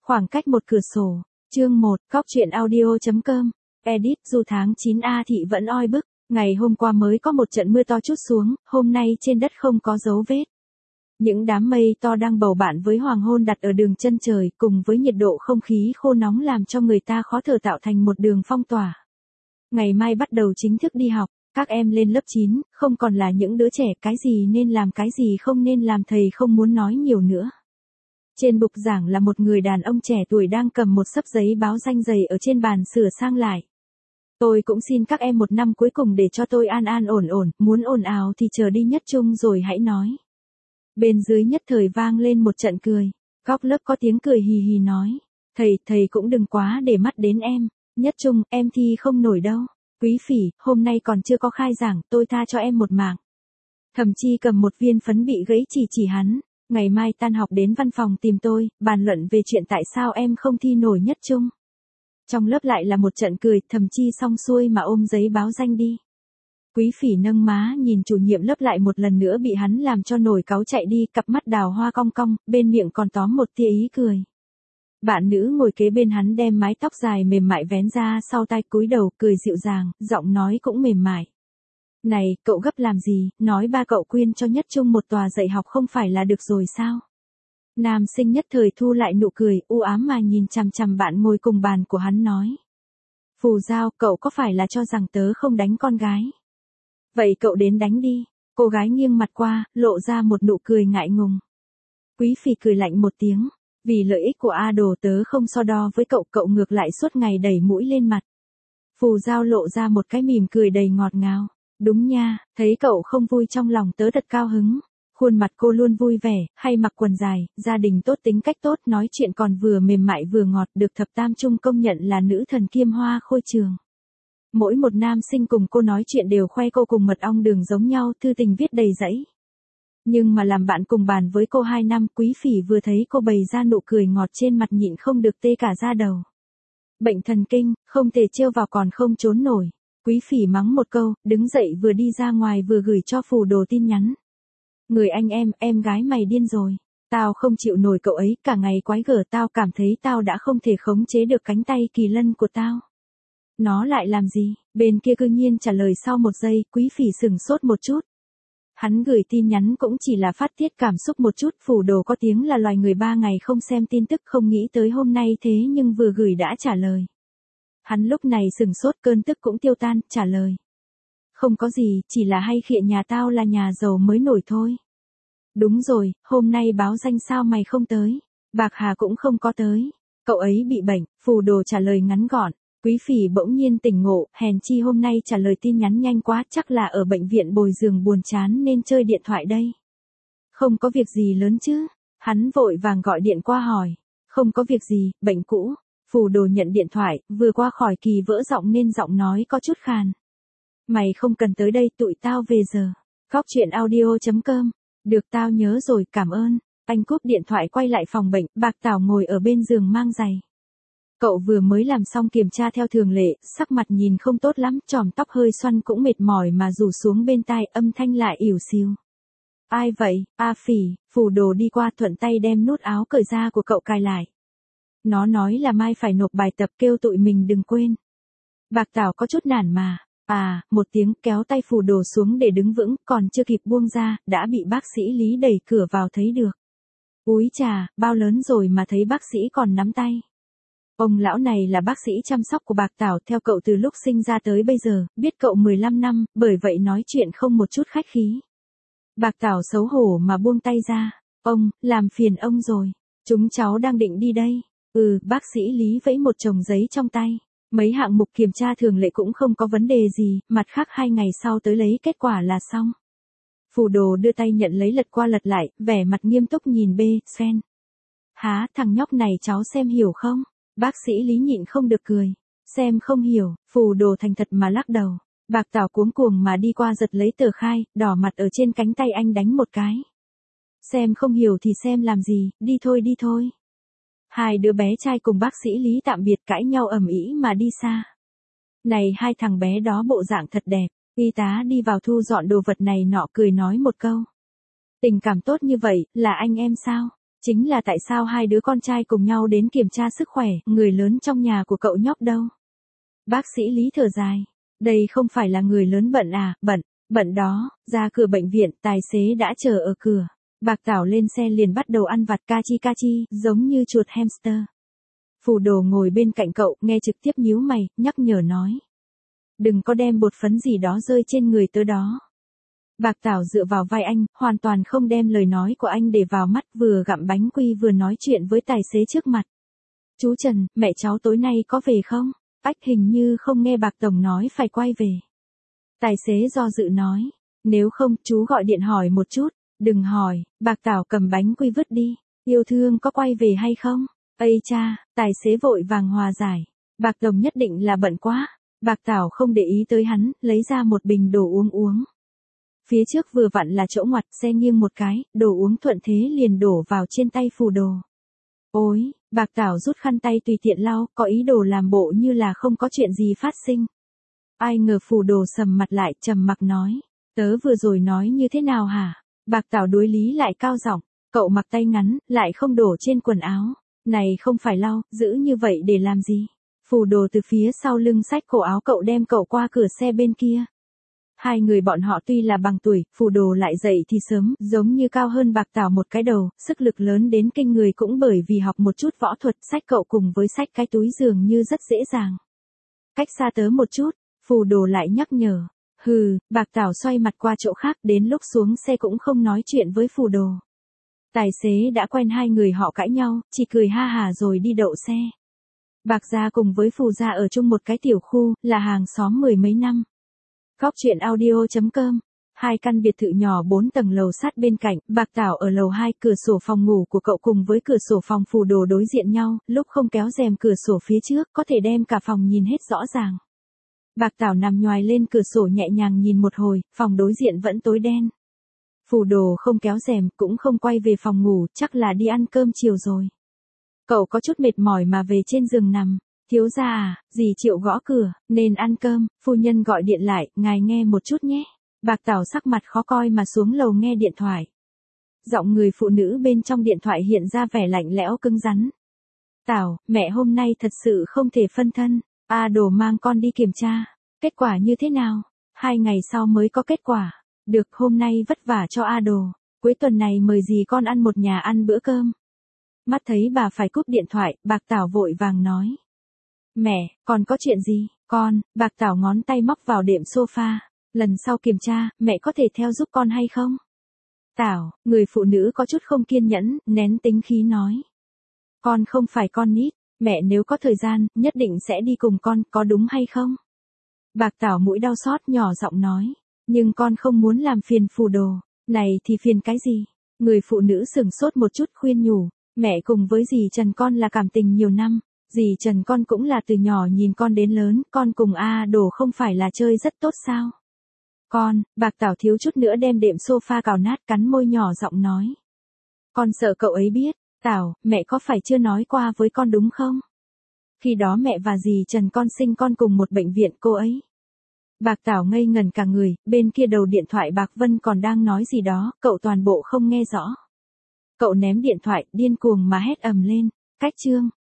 Khoảng cách một cửa sổ. Chương 1, Cóc truyện audio.com. Edit, dù tháng 9A thị vẫn oi bức, ngày hôm qua mới có một trận mưa to trút xuống, hôm nay trên đất không có dấu vết. Những đám mây to đang bầu bạn với hoàng hôn đặt ở đường chân trời, cùng với nhiệt độ không khí khô nóng làm cho người ta khó thở tạo thành một đường phong tỏa. Ngày mai bắt đầu chính thức đi học, các em lên lớp 9, không còn là những đứa trẻ cái gì nên làm cái gì không nên làm thầy không muốn nói nhiều nữa. Trên bục giảng là một người đàn ông trẻ tuổi đang cầm một xấp giấy báo danh dày ở trên bàn sửa sang lại. Tôi cũng xin các em một năm cuối cùng để cho tôi an an ổn ổn, muốn ồn ào thì chờ đi nhất trung rồi hãy nói. Bên dưới nhất thời vang lên một trận cười. Góc lớp có tiếng cười hì hì nói. Thầy cũng đừng quá để mắt đến em. Nhất trung, em thi không nổi đâu. Quý phỉ, hôm nay còn chưa có khai giảng, tôi tha cho em một mạng. Thậm chí cầm một viên phấn bị gãy chỉ hắn. Ngày mai tan học đến văn phòng tìm tôi, bàn luận về chuyện tại sao em không thi nổi nhất trung. Trong lớp lại là một trận cười, thậm chí xong xuôi mà ôm giấy báo danh đi. Quý phỉ nâng má nhìn chủ nhiệm lớp lại một lần nữa bị hắn làm cho nổi cáu chạy đi, cặp mắt đào hoa cong cong, bên miệng còn tóm một tia ý cười. Bạn nữ ngồi kế bên hắn đem mái tóc dài mềm mại vén ra sau tai cúi đầu cười dịu dàng, giọng nói cũng mềm mại. Này, cậu gấp làm gì, nói ba cậu quyên cho nhất trung một tòa dạy học không phải là được rồi sao? Nam sinh nhất thời thu lại nụ cười, u ám mà nhìn chằm chằm bạn ngồi cùng bàn của hắn nói. Phù Giao, cậu có phải là cho rằng tớ không đánh con gái? Vậy cậu đến đánh đi. Cô gái nghiêng mặt qua, lộ ra một nụ cười ngại ngùng. Quý phỉ cười lạnh một tiếng. Vì lợi ích của A Đồ tớ không so đo với cậu, cậu ngược lại suốt ngày đẩy mũi lên mặt. Phù Giao lộ ra một cái mỉm cười đầy ngọt ngào. Đúng nha, thấy cậu không vui trong lòng tớ thật cao hứng. Khuôn mặt cô luôn vui vẻ, hay mặc quần dài, gia đình tốt tính cách tốt, nói chuyện còn vừa mềm mại vừa ngọt, được thập tam trung công nhận là nữ thần kiêm hoa khôi trường. Mỗi một nam sinh cùng cô nói chuyện đều khoe cô cùng mật ong đường giống nhau, thư tình viết đầy dãy. Nhưng mà làm bạn cùng bàn với cô 2 năm, Quý phỉ vừa thấy cô bày ra nụ cười ngọt trên mặt nhịn không được tê cả da đầu. Bệnh thần kinh, không thể trêu vào còn không trốn nổi. Quý phỉ mắng một câu, đứng dậy vừa đi ra ngoài vừa gửi cho Phù Đồ tin nhắn. Người anh em gái mày điên rồi. Tao không chịu nổi cậu ấy, cả ngày quái gở, tao cảm thấy tao đã không thể khống chế được cánh tay kỳ lân của tao. Nó lại làm gì? Bên kia cư nhiên trả lời sau một giây, Quý phỉ sửng sốt một chút. Hắn gửi tin nhắn cũng chỉ là phát tiết cảm xúc một chút, Phù Đồ có tiếng là loài người 3 ngày không xem tin tức, không nghĩ tới hôm nay thế nhưng vừa gửi đã trả lời. Hắn lúc này sửng sốt, cơn tức cũng tiêu tan, trả lời. Không có gì, chỉ là hay khịa nhà tao là nhà giàu mới nổi thôi. Đúng rồi, hôm nay báo danh sao mày không tới? Bạc Hà cũng không có tới. Cậu ấy bị bệnh, Phù Đồ trả lời ngắn gọn. Quý phỉ bỗng nhiên tỉnh ngộ, hèn chi hôm nay trả lời tin nhắn nhanh quá, chắc là ở bệnh viện bồi giường buồn chán nên chơi điện thoại đây. Không có việc gì lớn chứ? Hắn vội vàng gọi điện qua hỏi. Không có việc gì, bệnh cũ. Phù Đồ nhận điện thoại, vừa qua khỏi kỳ vỡ giọng nên giọng nói có chút khàn. Mày không cần tới đây, tụi tao về giờ. Cóc truyện audio.com. Được, tao nhớ rồi, cảm ơn. Anh cúp điện thoại quay lại phòng bệnh, Bạc Tảo ngồi ở bên giường mang giày. Cậu vừa mới làm xong kiểm tra theo thường lệ, sắc mặt nhìn không tốt lắm, chòm tóc hơi xoăn cũng mệt mỏi mà rủ xuống bên tai, âm thanh lại ỉu xìu. Ai vậy? A Phỉ. Phù Đồ đi qua thuận tay đem nút áo cởi ra của cậu cài lại. Nó nói là mai phải nộp bài tập, kêu tụi mình đừng quên. Bạc Tảo có chút nản mà. Một tiếng, kéo tay Phù Đồ xuống để đứng vững, còn chưa kịp buông ra, đã bị bác sĩ Lý đẩy cửa vào thấy được. Úi chà, bao lớn rồi mà thấy bác sĩ còn nắm tay. Ông lão này là bác sĩ chăm sóc của Bạc Tảo, theo cậu từ lúc sinh ra tới bây giờ, biết cậu 15 năm, bởi vậy nói chuyện không một chút khách khí. Bạc Tảo xấu hổ mà buông tay ra. Ông, làm phiền ông rồi. Chúng cháu đang định đi đây. Bác sĩ Lý vẫy một chồng giấy trong tay. Mấy hạng mục kiểm tra thường lệ cũng không có vấn đề gì, mặt khác 2 ngày sau tới lấy kết quả là xong. Phù Đồ đưa tay nhận lấy lật qua lật lại, vẻ mặt nghiêm túc nhìn Sen. Há, thằng nhóc này cháu xem hiểu không? Bác sĩ Lý nhịn không được cười. Xem không hiểu, Phù Đồ thành thật mà lắc đầu. Bạc Tảo cuống cuồng mà đi qua giật lấy tờ khai, đỏ mặt ở trên cánh tay anh đánh một cái. Xem không hiểu thì xem làm gì, đi thôi. Hai đứa bé trai cùng bác sĩ Lý tạm biệt cãi nhau ầm ĩ mà đi xa. Này, hai thằng bé đó bộ dạng thật đẹp. Y tá đi vào thu dọn đồ vật này nọ cười nói một câu. Tình cảm tốt như vậy, là anh em sao? Chính là tại sao hai đứa con trai cùng nhau đến kiểm tra sức khỏe, người lớn trong nhà của cậu nhóc đâu? Bác sĩ Lý thở dài. Đây không phải là người lớn bận à, bận đó, ra cửa bệnh viện, tài xế đã chờ ở cửa. Bạc Tảo lên xe liền bắt đầu ăn vặt ca chi, giống như chuột hamster. Phù Đồ ngồi bên cạnh cậu, nghe trực tiếp nhíu mày, nhắc nhở nói. Đừng có đem bột phấn gì đó rơi trên người tớ đó. Bạc Tảo dựa vào vai anh, hoàn toàn không đem lời nói của anh để vào mắt, vừa gặm bánh quy vừa nói chuyện với tài xế trước mặt. Chú Trần, mẹ cháu tối nay có về không? Ách, hình như không nghe Bạc Tổng nói phải quay về. Tài xế do dự nói. Nếu không, chú gọi điện hỏi một chút. Đừng hỏi, Bạc Tảo cầm bánh quy vứt đi. Yêu thương có quay về hay không? Ây cha, tài xế vội vàng hòa giải. Bạc Tổng nhất định là bận quá. Bạc Tảo không để ý tới hắn, lấy ra một bình đồ uống. Phía trước vừa vặn là chỗ ngoặt, xe nghiêng một cái, đồ uống thuận thế liền đổ vào trên tay Phù Đồ. Ôi, Bạc Tảo rút khăn tay tùy tiện lau, có ý đồ làm bộ như là không có chuyện gì phát sinh. Ai ngờ Phù Đồ sầm mặt lại, trầm mặc nói. Tớ vừa rồi nói như thế nào hả? Bạc Tảo đối lý lại cao giọng. Cậu mặc tay ngắn, lại không đổ trên quần áo. Này không phải lau, giữ như vậy để làm gì? Phù Đồ từ phía sau lưng xách cổ áo cậu đem cậu qua cửa xe bên kia. Hai người bọn họ tuy là bằng tuổi, Phù Đồ lại dậy thì sớm, giống như cao hơn Bạc Tảo một cái đầu, sức lực lớn đến kinh người cũng bởi vì học một chút võ thuật, xách cậu cùng với xách cái túi dường như rất dễ dàng. Cách xa tớ một chút, Phù Đồ lại nhắc nhở. Hừ, Bạc Tảo xoay mặt qua chỗ khác, đến lúc xuống xe cũng không nói chuyện với Phù Đồ. Tài xế đã quen hai người họ cãi nhau, chỉ cười ha hà rồi đi đậu xe. Bạc gia cùng với Phù gia ở chung một cái tiểu khu, là hàng xóm mười mấy năm. Góc truyện audio.com. Hai căn biệt thự nhỏ 4 tầng lầu sát bên cạnh, Bạc Tảo ở lầu 2, cửa sổ phòng ngủ của cậu cùng với cửa sổ phòng Phù Đồ đối diện nhau, lúc không kéo rèm cửa sổ phía trước, có thể đem cả phòng nhìn hết rõ ràng. Bạc Tảo nằm nhoài lên cửa sổ nhẹ nhàng nhìn một hồi, phòng đối diện vẫn tối đen. Phù Đồ không kéo rèm, cũng không quay về phòng ngủ, chắc là đi ăn cơm chiều rồi. Cậu có chút mệt mỏi mà về trên giường nằm. Thiếu gia à, dì Triệu gõ cửa, nên ăn cơm, phu nhân gọi điện lại, ngài nghe một chút nhé. Bạc Tảo sắc mặt khó coi mà xuống lầu nghe điện thoại. Giọng người phụ nữ bên trong điện thoại hiện ra vẻ lạnh lẽo cứng rắn. Tảo, mẹ hôm nay thật sự không thể phân thân. Đồ mang con đi kiểm tra. Kết quả như thế nào? 2 ngày sau mới có kết quả. Được, hôm nay vất vả cho Đồ. Cuối tuần này mời dì con ăn một nhà ăn bữa cơm. Mắt thấy bà phải cúp điện thoại, Bạc Tảo vội vàng nói. Mẹ, còn có chuyện gì? Con, Bạc Tảo ngón tay móc vào đệm sofa. Lần sau kiểm tra, mẹ có thể theo giúp con hay không? Tảo, người phụ nữ có chút không kiên nhẫn, nén tính khí nói. Con không phải con nít, mẹ nếu có thời gian, nhất định sẽ đi cùng con, có đúng hay không? Bạc Tảo mũi đau xót nhỏ giọng nói. Nhưng con không muốn làm phiền Phù Đồ. Này thì phiền cái gì? Người phụ nữ sửng sốt một chút khuyên nhủ. Mẹ cùng với dì Trần con là cảm tình nhiều năm. Dì Trần con cũng là từ nhỏ nhìn con đến lớn, con cùng Đồ không phải là chơi rất tốt sao? Con, Bạc Tảo thiếu chút nữa đem đệm sofa cào nát, cắn môi nhỏ giọng nói. Con sợ cậu ấy biết. Tảo, mẹ có phải chưa nói qua với con đúng không? Khi đó mẹ và dì Trần con sinh con cùng một bệnh viện cô ấy. Bạc Tảo ngây ngần cả người, bên kia đầu điện thoại Bạc Vân còn đang nói gì đó, cậu toàn bộ không nghe rõ. Cậu ném điện thoại, điên cuồng mà hét ầm lên. Cách chương.